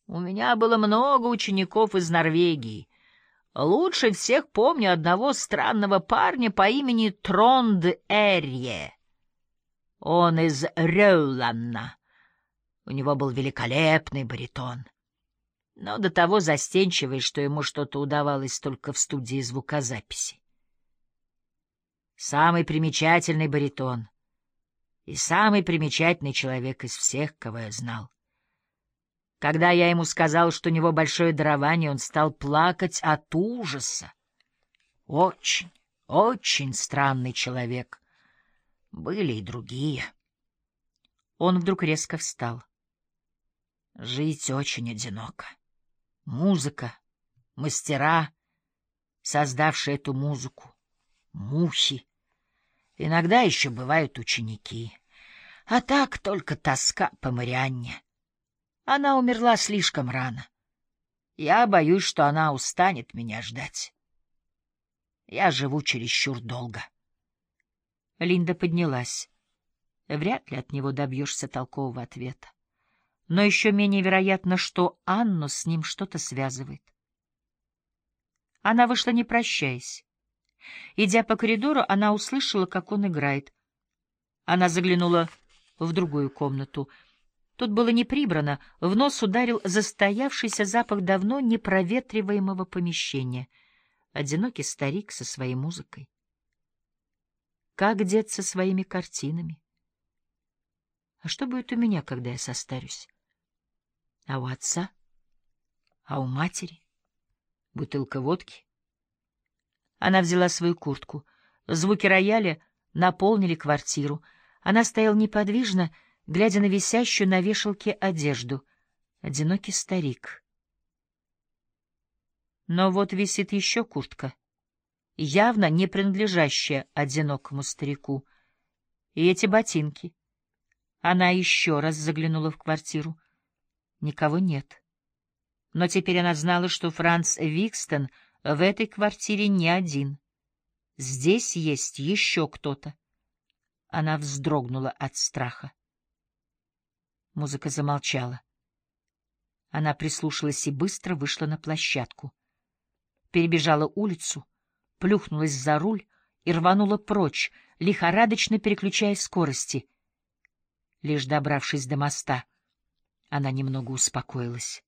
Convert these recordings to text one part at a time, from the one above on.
У меня было много учеников из Норвегии. Лучше всех помню одного странного парня по имени Тронд Эрье. Он из Рёуланна. У него был великолепный баритон, но до того застенчивый, что ему что-то удавалось только в студии звукозаписи. Самый примечательный баритон и самый примечательный человек из всех, кого я знал. Когда я ему сказал, что у него большое дарование, он стал плакать от ужаса. Очень, очень странный человек. Были и другие. Он вдруг резко встал. Жить очень одиноко. Музыка, мастера, создавшие эту музыку, мухи. Иногда еще бывают ученики. А так только тоска по Марианне. Она умерла слишком рано. Я боюсь, что она устанет меня ждать. Я живу чересчур долго. Линда поднялась. Вряд ли от него добьешься толкового ответа. Но еще менее вероятно, что Анну с ним что-то связывает. Она вышла, не прощаясь. Идя по коридору, она услышала, как он играет. Она заглянула в другую комнату. Тут было не прибрано, в нос ударил застоявшийся запах давно непроветриваемого помещения. Одинокий старик со своей музыкой. Как дед со своими картинами? А что будет у меня, когда я состарюсь? А у отца? А у матери? Бутылка водки? Она взяла свою куртку. Звуки рояля наполнили квартиру. Она стояла неподвижно, глядя на висящую на вешалке одежду. Одинокий старик. Но вот висит еще куртка, явно не принадлежащая одинокому старику. И эти ботинки. Она еще раз заглянула в квартиру. Никого нет. Но теперь она знала, что Франц Викстон в этой квартире не один. Здесь есть еще кто-то. Она вздрогнула от страха. Музыка замолчала. Она прислушалась и быстро вышла на площадку. Перебежала улицу, плюхнулась за руль и рванула прочь, лихорадочно переключая скорости. Лишь добравшись до моста, она немного успокоилась.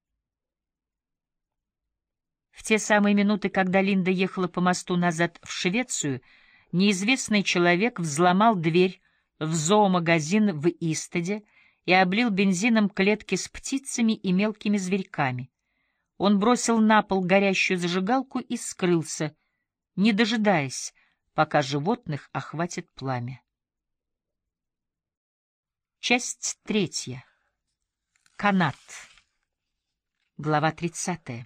В те самые минуты, когда Линда ехала по мосту назад в Швецию, неизвестный человек взломал дверь в зоомагазин в Истеде и облил бензином клетки с птицами и мелкими зверьками. Он бросил на пол горящую зажигалку и скрылся, не дожидаясь, пока животных охватит пламя. Часть 3. Канат. Глава 30.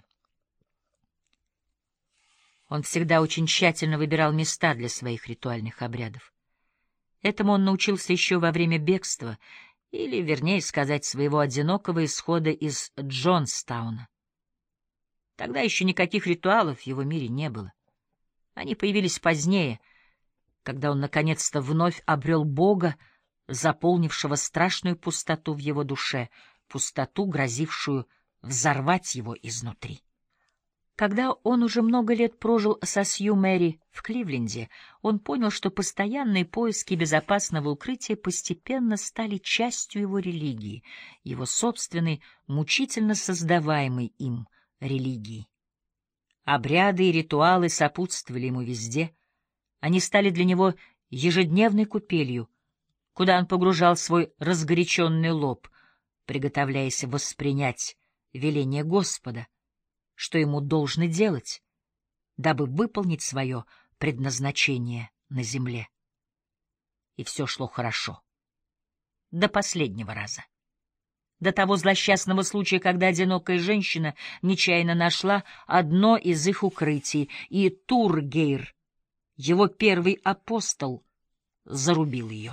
Он всегда очень тщательно выбирал места для своих ритуальных обрядов. Этому он научился еще во время бегства, или, вернее сказать, своего одинокого исхода из Джонстауна. Тогда еще никаких ритуалов в его мире не было. Они появились позднее, когда он наконец-то вновь обрел Бога, заполнившего страшную пустоту в его душе, пустоту, грозившую взорвать его изнутри. Когда он уже много лет прожил со Сью Мэри в Кливленде, он понял, что постоянные поиски безопасного укрытия постепенно стали частью его религии, его собственной, мучительно создаваемой им религии. Обряды и ритуалы сопутствовали ему везде. Они стали для него ежедневной купелью, куда он погружал свой разгоряченный лоб, приготовляясь воспринять веление Господа, что ему должно делать, дабы выполнить свое предназначение на земле. И все шло хорошо. До последнего раза. До того злосчастного случая, когда одинокая женщина нечаянно нашла одно из их укрытий, и Тургейр, его первый апостол, зарубил ее.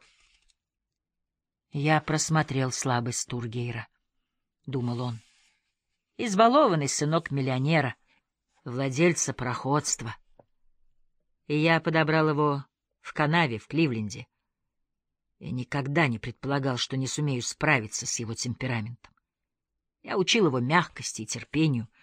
«Я просмотрел слабость Тургейра», — думал он. Избалованный сынок миллионера, владельца пароходства. И я подобрал его в канаве в Кливленде. Я никогда не предполагал, что не сумею справиться с его темпераментом. Я учил его мягкости и терпению.